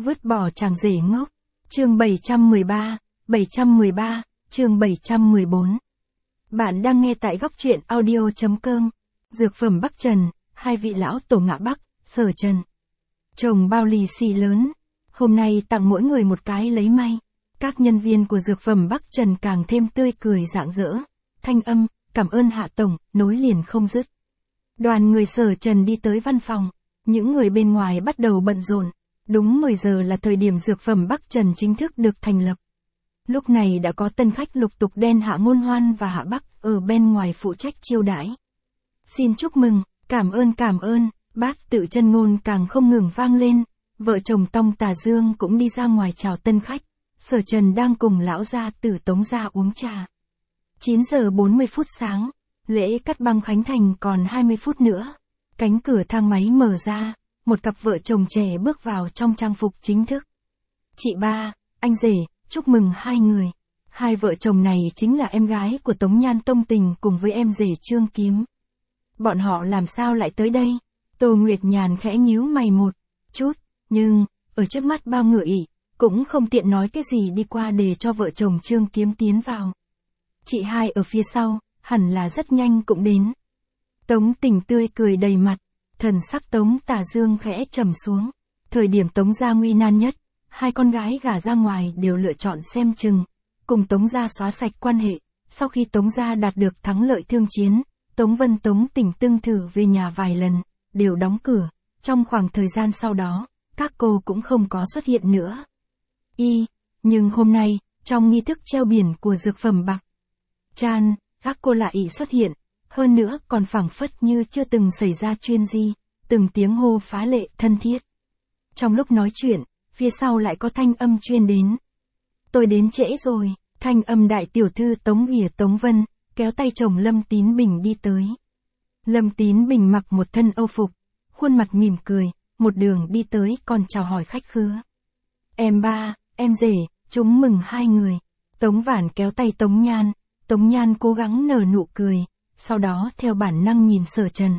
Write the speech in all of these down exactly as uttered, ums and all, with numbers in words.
Vứt bỏ chàng rể ngốc. Chương bảy trăm mười ba, bảy trăm mười ba, chương bảy trăm mười bốn. Bạn đang nghe tại góc truyện audio chấm com. Dược phẩm Bắc Trần, hai vị lão tổ ngã Bắc, Sở Trần. Trồng bao lì xì lớn. Hôm nay tặng mỗi người một cái lấy may. Các nhân viên của dược phẩm Bắc Trần càng thêm tươi cười rạng rỡ. Thanh âm, cảm ơn Hạ Tổng, nối liền không dứt. Đoàn người Sở Trần đi tới văn phòng. Những người bên ngoài bắt đầu bận rộn. Đúng mười giờ là thời điểm dược phẩm Bắc Trần chính thức được thành lập. Lúc này đã có tân khách lục tục đen Hạ Ngôn Hoan và Hạ Bắc ở bên ngoài phụ trách chiêu đãi. Xin chúc mừng, cảm ơn cảm ơn, bát tự chân ngôn càng không ngừng vang lên. Vợ chồng Tông Tà Dương cũng đi ra ngoài chào tân khách. Sở Trần đang cùng lão gia tử Tống gia uống trà. chín giờ bốn mươi phút sáng, lễ cắt băng khánh thành còn hai mươi phút nữa. Cánh cửa thang máy mở ra, một cặp vợ chồng trẻ bước vào trong trang phục chính thức. Chị ba, anh rể, chúc mừng hai người. Hai vợ chồng này chính là em gái của Tống Nhan Tông Tình cùng với em rể Trương Kiếm. Bọn họ làm sao lại tới đây? Tô Nguyệt Nhàn khẽ nhíu mày một chút, nhưng, ở trước mắt bao người ỉ, cũng không tiện nói cái gì đi qua để cho vợ chồng Trương Kiếm tiến vào. Chị hai ở phía sau, hẳn là rất nhanh cũng đến. Tống Tình tươi cười đầy mặt, thần sắc Tống Tà Dương khẽ trầm xuống. Thời điểm Tống gia nguy nan nhất, hai con gái gả ra ngoài đều lựa chọn xem chừng, cùng Tống gia xóa sạch quan hệ. Sau khi Tống gia đạt được thắng lợi thương chiến, Tống Vân Tống Tình tương thử về nhà vài lần, đều đóng cửa. Trong khoảng thời gian sau đó, các cô cũng không có xuất hiện nữa. Y, nhưng hôm nay, trong nghi thức treo biển của dược phẩm Bạc Chan, các cô lại xuất hiện, hơn nữa còn phảng phất như chưa từng xảy ra chuyện gì, từng tiếng hô phá lệ thân thiết. Trong lúc nói chuyện, phía sau lại có thanh âm truyền đến. Tôi đến trễ rồi, thanh âm đại tiểu thư Tống ỉa Tống Vân, kéo tay chồng Lâm Tín Bình đi tới. Lâm Tín Bình mặc một thân âu phục, khuôn mặt mỉm cười, một đường đi tới còn chào hỏi khách khứa. Em ba, em rể, chúng mừng hai người. Tống Vãn kéo tay Tống Nhan, Tống Nhan cố gắng nở nụ cười, sau đó theo bản năng nhìn Sở Trần.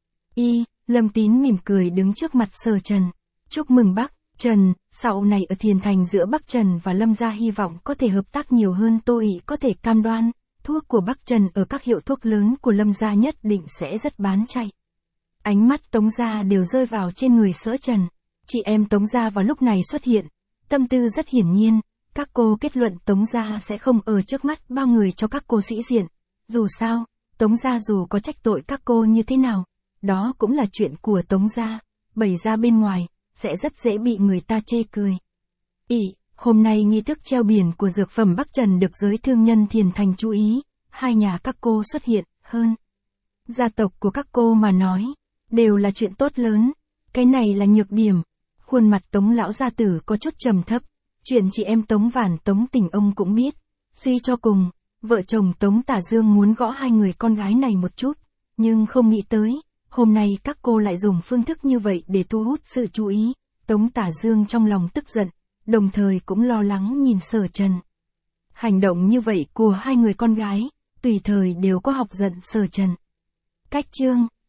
Y, Lâm Tín mỉm cười đứng trước mặt Sở Trần. Chúc mừng Bắc Trần, sau này ở Thiền Thành giữa Bắc Trần và Lâm gia hy vọng có thể hợp tác nhiều hơn. Tôi có thể cam đoan, thuốc của Bắc Trần ở các hiệu thuốc lớn của Lâm gia nhất định sẽ rất bán chạy. Ánh mắt Tống gia đều rơi vào trên người Sở Trần. Chị em Tống gia vào lúc này xuất hiện, tâm tư rất hiển nhiên, các cô kết luận Tống gia sẽ không ở trước mắt bao người cho các cô sĩ diện. Dù sao, Tống gia dù có trách tội các cô như thế nào, đó cũng là chuyện của Tống gia, bày ra bên ngoài, sẽ rất dễ bị người ta chê cười. Ý, hôm nay nghi thức treo biển của dược phẩm Bắc Trần được giới thương nhân Thiền Thành chú ý, hai nhà các cô xuất hiện, hơn. Gia tộc của các cô mà nói, đều là chuyện tốt lớn, cái này là nhược điểm. Khuôn mặt Tống lão gia tử có chút trầm thấp, chuyện chị em Tống Vãn Tống Tình ông cũng biết, suy cho cùng, vợ chồng Tống Tà Dương muốn gõ hai người con gái này một chút, nhưng không nghĩ tới, hôm nay các cô lại dùng phương thức như vậy để thu hút sự chú ý. Tống Tà Dương trong lòng tức giận, đồng thời cũng lo lắng nhìn Sở Trần. Hành động như vậy của hai người con gái, tùy thời đều có học giận Sở Trần. Cách chương,